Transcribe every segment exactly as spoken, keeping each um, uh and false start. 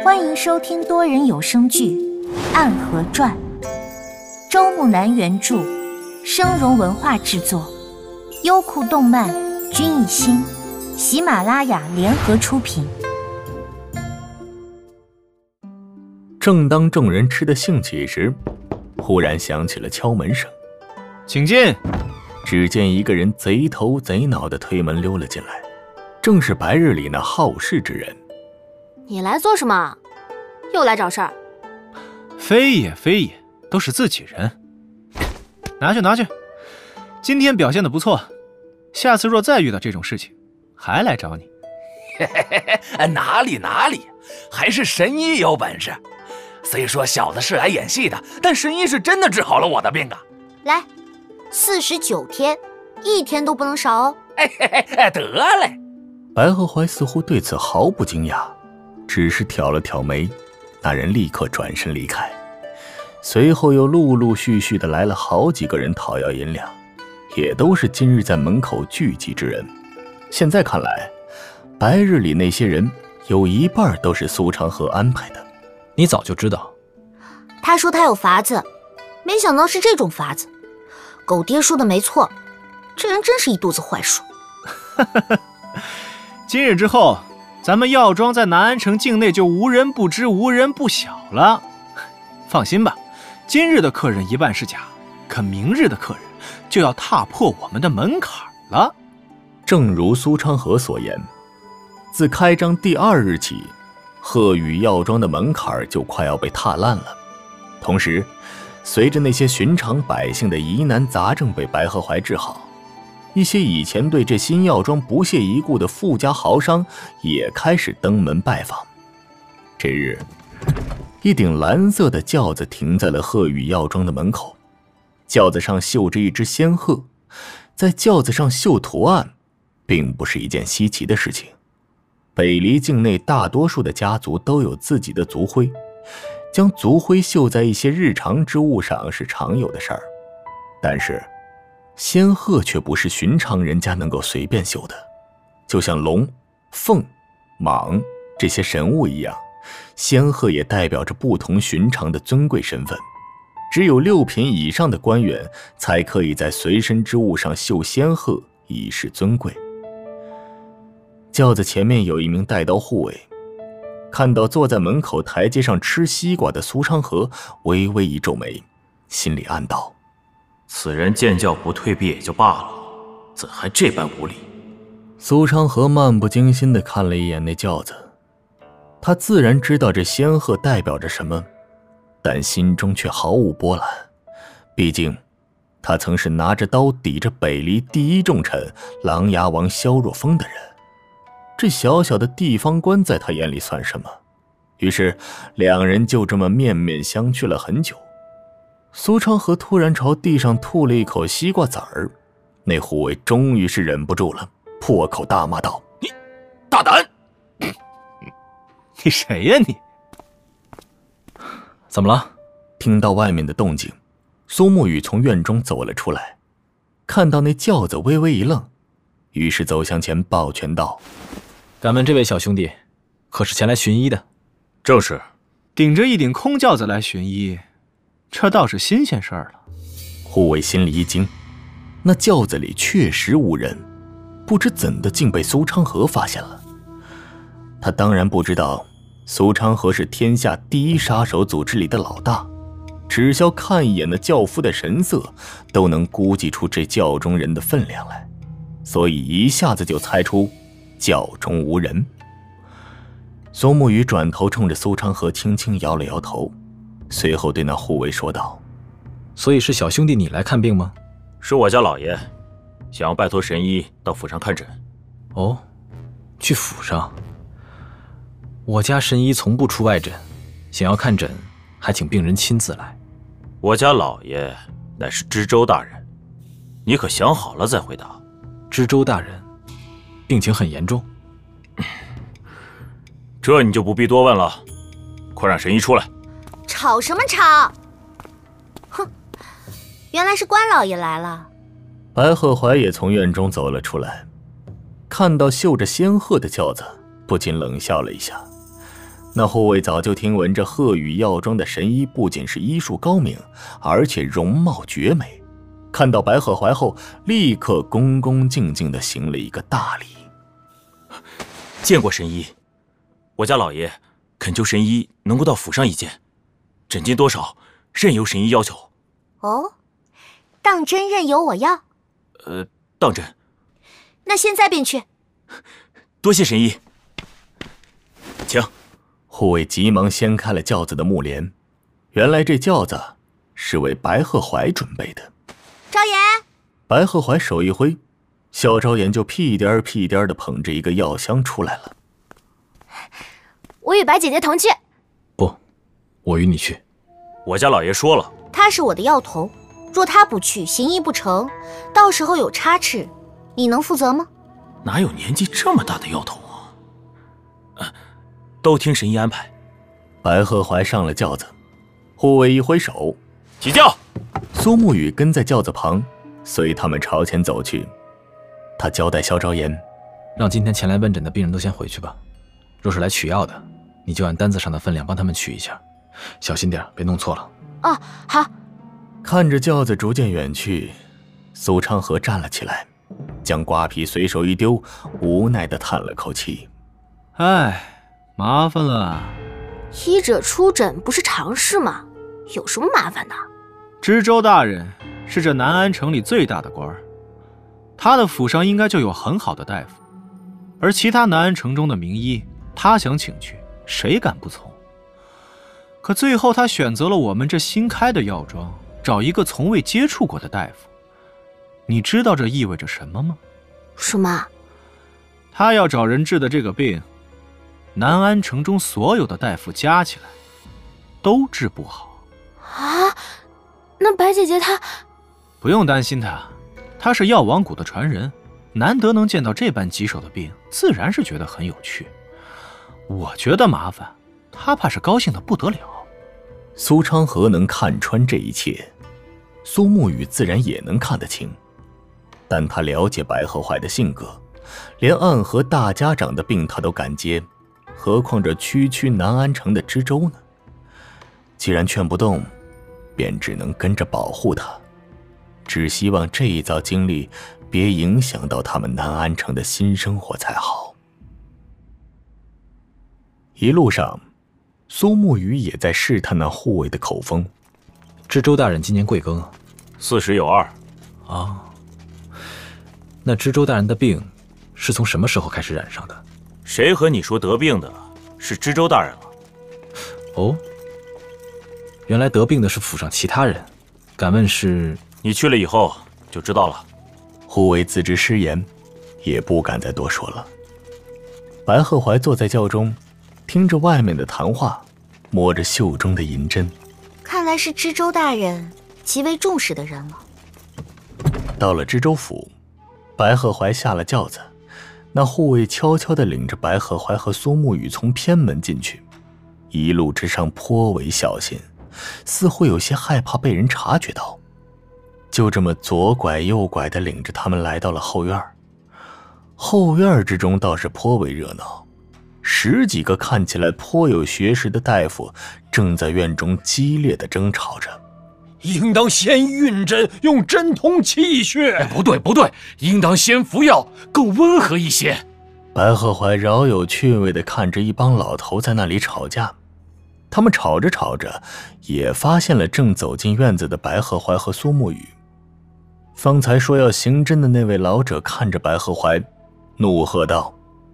欢迎收听多人有声剧《暗河传》，周木南原著，声荣文化制作，优酷动漫、君艺兴、喜马拉雅联合出品。 正当众人吃得兴起时，忽然响起了敲门声。 请进。 只见一个人贼头贼脑地推门溜了进来，正是白日里那好事之人。 你来做什么？又来找事儿？ 非也非也，都是自己人。拿去拿去，今天表现得不错，下次若再遇到这种事情，还来找你。 嘿嘿嘿，哪里哪里，还是神医有本事。虽说小子是来演戏的，但神医是真的治好了我的病啊！ 来，四十九天，一天都不能少哦。 哎嘿嘿，得嘞。 白鹤怀似乎对此毫不惊讶，只是挑了挑眉，那人立刻转身离开。随后又陆陆续续的来了好几个人讨要银两，也都是今日在门口聚集之人。现在看来，白日里那些人有一半都是苏长河安排的。 你早就知道？ 他说他有法子，没想到是这种法子。狗爹说的没错，这人真是一肚子坏水。 今日之后，咱们药庄在南安城境内就无人不知，无人不晓了。放心吧，今日的客人一半是假，可明日的客人就要踏破我们的门槛了。 正如苏昌河所言，自开张第二日起，鹤羽药庄的门槛就快要被踏烂了。同时，随着那些寻常百姓的疑难杂症被白鹤怀治好，一些以前对这新药庄不屑一顾的富家豪商也开始登门拜访。这日，一顶蓝色的轿子停在了鹤羽药庄的门口，轿子上绣着一只仙鹤。在轿子上绣图案并不是一件稀奇的事情，北离境内大多数的家族都有自己的族徽，将族徽绣在一些日常之物上是常有的事儿。但是仙鹤却不是寻常人家能够随便绣的，就像龙、凤、蟒这些神物一样，仙鹤也代表着不同寻常的尊贵身份。只有六品以上的官员才可以在随身之物上绣仙鹤，以示尊贵。轿子前面有一名带刀护卫，看到坐在门口台阶上吃西瓜的苏昌河，微微一皱眉，心里暗道： 此人见教不退避也就罢了，怎还这般无礼？ 苏昌河漫不经心地看了一眼那轿子，他自然知道这仙鹤代表着什么，但心中却毫无波澜。毕竟他曾是拿着刀抵着北离第一重臣琅琊王萧若风的人，这小小的地方官在他眼里算什么？于是两人就这么面面相觑了很久。苏昌河突然朝地上吐了一口西瓜籽儿，那护卫终于是忍不住了，破口大骂道： 你大胆！ 你谁呀你？ 怎么了？ 听到外面的动静，苏沐雨从院中走了出来，看到那轿子微微一愣，于是走向前抱拳道： 敢问这位小兄弟可是前来寻医的？ 正是。顶着一顶空轿子来寻医，这倒是新鲜事儿了。 护卫心里一惊，那轿子里确实无人，不知怎的竟被苏昌河发现了。他当然不知道苏昌河是天下第一杀手组织里的老大，只消看一眼那轿夫的神色，都能估计出这轿中人的分量来，所以一下子就猜出轿中无人。苏沐雨转头冲着苏昌河轻轻摇了摇头，随后对那护卫说道： 所以是小兄弟你来看病吗？ 是我家老爷想要拜托神医到府上看诊。 哦，去府上。我家神医从不出外诊，想要看诊还请病人亲自来。 我家老爷乃是知州大人，你可想好了再回答。 知州大人病情很严重？ 这你就不必多问了，快让神医出来。 吵什么吵？哼，原来是关老爷来了。 白鹤怀也从院中走了出来，看到绣着仙鹤的轿子，不禁冷笑了一下。 那护卫早就听闻这鹤羽药庄的神医不仅是医术高明，而且容貌绝美。看到白鹤怀后，立刻恭恭敬敬地行了一个大礼。 见过神医，我家老爷恳求神医能够到府上一见，诊金多少任由神医要求。 哦，当真任由我要？ 呃，当真。 那现在便去。 多谢神医，请。 护卫急忙掀开了轿子的幕帘，原来这轿子是为白鹤怀准备的。 昭言， 白鹤怀手一挥，小昭言就屁颠儿屁颠儿地捧着一个药箱出来了。 我与白姐姐同去。 不，我与你去。 我家老爷说了， 他是我的药头，若他不去，行医不成，到时候有差池，你能负责吗？ 哪有年纪这么大的药头啊？啊，都听神医安排。 白鹤怀上了轿子，护卫一挥手， 起轿。 苏沐雨跟在轿子旁，随他们朝前走去。他交代萧昭言， 让今天前来问诊的病人都先回去吧。若是来取药的，你就按单子上的分量帮他们取一下，小心点，别弄错了。 哦，好。 看着轿子逐渐远去，苏昌河站了起来，将瓜皮随手一丢，无奈地叹了口气。 唉，麻烦了。 医者出诊不是常事吗？有什么麻烦的？ 知州大人是这南安城里最大的官儿，他的府上应该就有很好的大夫，而其他南安城中的名医，他想请去，谁敢不从？可最后他选择了我们这新开的药庄，找一个从未接触过的大夫。你知道这意味着什么吗？ 什么？ 他要找人治的这个病，南安城中所有的大夫加起来都治不好啊！那白姐姐她…… 不用担心她，她是药王谷的传人，难得能见到这般棘手的病，自然是觉得很有趣。我觉得麻烦，她怕是高兴得不得了。 苏昌河能看穿这一切，苏沐雨自然也能看得清，但他了解白鹤怀的性格，连暗河大家长的病他都敢接，何况这区区南安城的知州呢？既然劝不动，便只能跟着保护他，只希望这一遭经历别影响到他们南安城的新生活才好。一路上，苏沐雨也在试探那护卫的口风。 知州大人今年贵庚啊？ 四十有二。 啊，那知州大人的病是从什么时候开始染上的？ 谁和你说得病的是知州大人了？ 哦，原来得病的是府上其他人。敢问是？ 你去了以后就知道了。 护卫自知失言，也不敢再多说了。白鹤怀坐在轿中，听着外面的谈话，摸着袖中的银针。 看来是知州大人极为重视的人了。 到了知州府，白鹤怀下了轿子，那护卫悄悄地领着白鹤怀和苏沐雨从偏门进去，一路之上颇为小心，似乎有些害怕被人察觉到。就这么左拐右拐地领着他们来到了后院。后院之中倒是颇为热闹，十几个看起来颇有学识的大夫正在院中激烈地争吵着。 应当先运针，用针通气血。 哎，不对不对，应当先服药，更温和一些。 白鹤怀饶有趣味地看着一帮老头在那里吵架，他们吵着吵着，也发现了正走进院子的白鹤怀和苏沐雨。方才说要行针的那位老者看着白鹤怀，怒喝道：“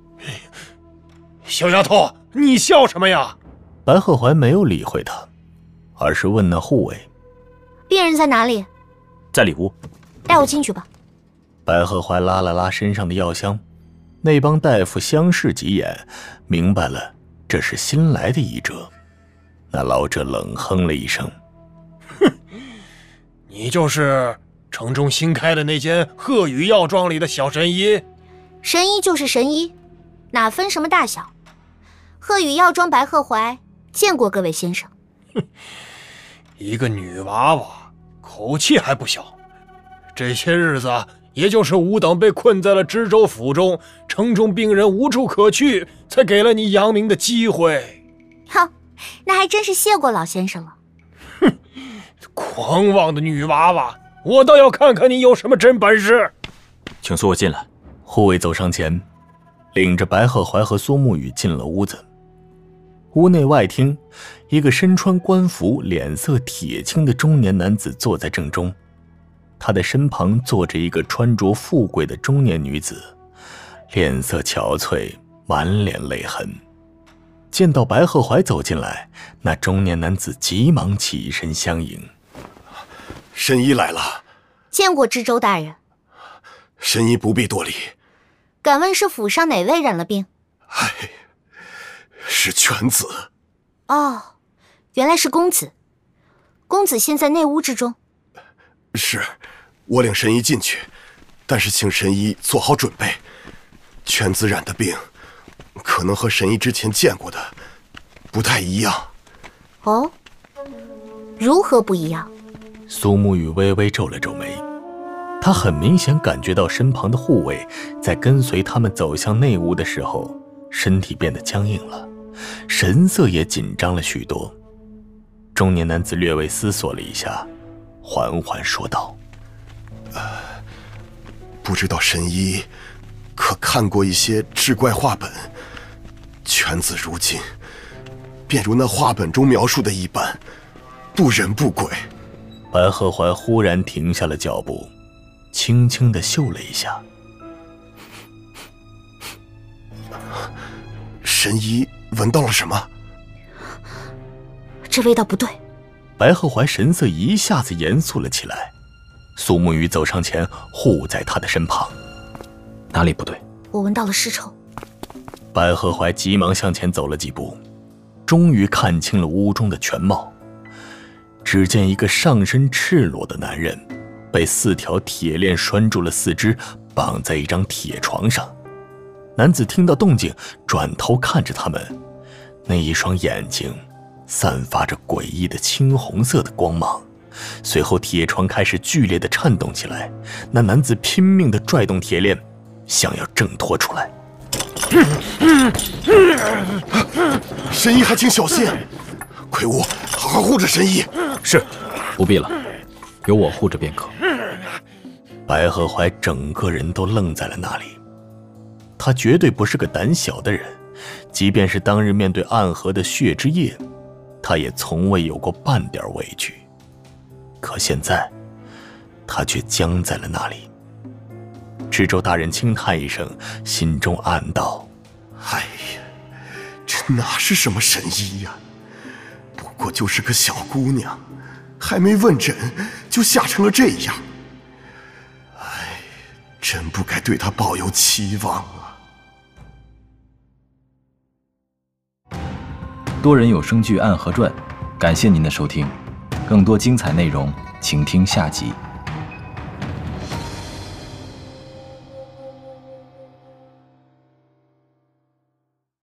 小丫头，你笑什么呀？” 白鹤怀没有理会他，而是问那护卫：“ 病人在哪里？”“ 在里屋。”“ 带我进去吧。” 白鹤怀拉了拉身上的药箱，那帮大夫相视几眼，明白了这是新来的医者。那老者冷哼了一声：“ 哼，你就是城中新开的那间鹤羽药庄里的小神医？”“ 神医就是神医，哪分什么大小？鹤羽药庄白鹤怀见过各位先生。”“ 哼，一个女娃娃，口气还不小。这些日子，也就是吾等被困在了知州府中，城中病人无处可去，才给了你扬名的机会。” 哼，那还真是谢过老先生了。 哼，狂妄的女娃娃，我倒要看看你有什么真本事。 请随我进来。 护卫走上前，领着白鹤怀和苏沐雨进了屋子。屋内外厅，一个身穿官服、脸色铁青的中年男子坐在正中，他的身旁坐着一个穿着富贵的中年女子，脸色憔悴，满脸泪痕。见到白鹤怀走进来，那中年男子急忙起身相迎。 神医来了。 见过知州大人。 神医不必多礼。 敢问是府上哪位染了病？ 唉，是犬子。 哦，原来是公子。公子现在内屋之中。 是，我领神医进去，但是请神医做好准备。犬子染的病，可能和神医之前见过的不太一样。 哦，如何不一样？ 苏沐雨微微皱了皱眉，他很明显感觉到身旁的护卫在跟随他们走向内屋的时候，身体变得僵硬了，神色也紧张了许多。中年男子略微思索了一下，缓缓说道： 呃，不知道神医可看过一些志怪画本？犬子如今便如那画本中描述的一般，不人不鬼。 白鹤怀忽然停下了脚步，轻轻地嗅了一下。 神医闻到了什么？ 这味道不对。 白鹤怀神色一下子严肃了起来。苏沐雨走上前，护在他的身旁。 哪里不对？ 我闻到了尸臭。 白鹤怀急忙向前走了几步，终于看清了屋中的全貌。只见一个上身赤裸的男人，被四条铁链拴住了四肢，绑在一张铁床上。男子听到动静，转头看着他们，那一双眼睛散发着诡异的青红色的光芒。随后铁床开始剧烈地颤动起来，那男子拼命地拽动铁链，想要挣脱出来。 神医还请小心，魁梧，好好护着神医。 是，不必了，有我护着便可。 白鹤怀整个人都愣在了那里。他绝对不是个胆小的人，即便是当日面对暗河的血之夜，他也从未有过半点畏惧。可现在，他却僵在了那里。知州大人轻叹一声，心中暗道： 哎呀，这哪是什么神医呀？不过就是个小姑娘，还没问诊就吓成了这样。哎，真不该对她抱有期望啊！ 多人有声剧《暗河传》，感谢您的收听，更多精彩内容，请听下集。